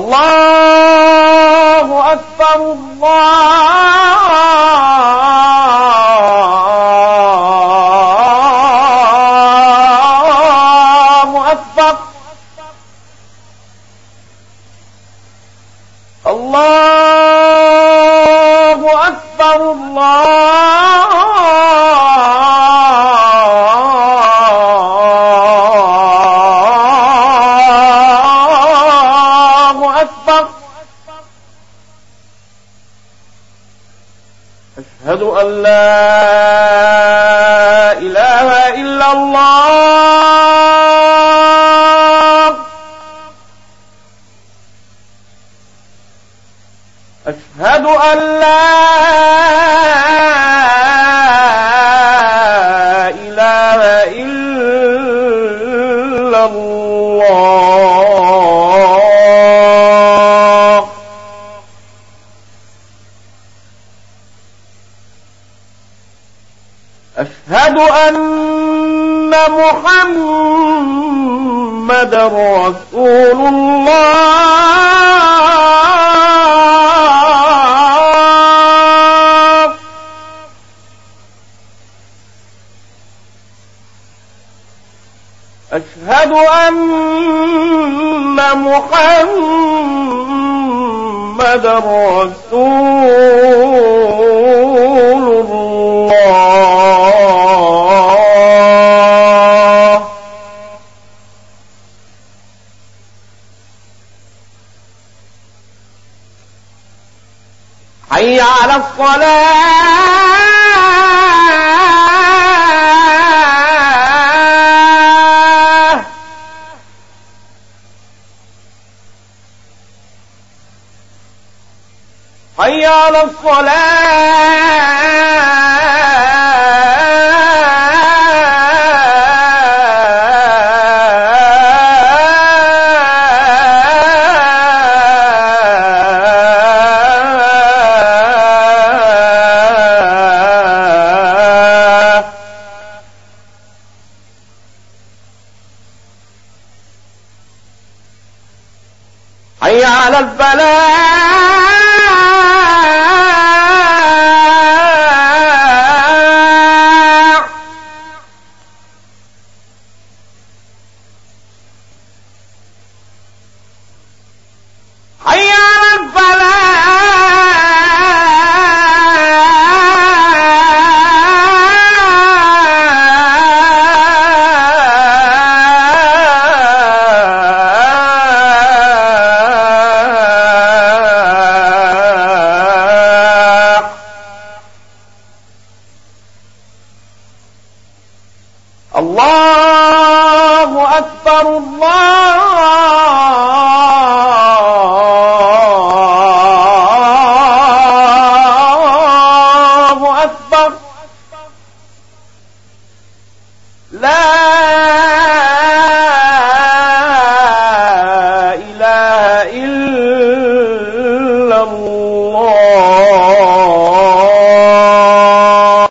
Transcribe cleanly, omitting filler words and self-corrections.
الله أكبر الله أكبر الله أكبر الله أكبر. أشهد أن لا إله إلا الله. أشهد أن لا إله إلا الله. أشهد أن محمدًا رسول الله. أشهد أن محمدًا رسول الله. حي على الصلاة. حي على الصلاة. حي على الفلاح. حي على الفلاح. الله أكبر الله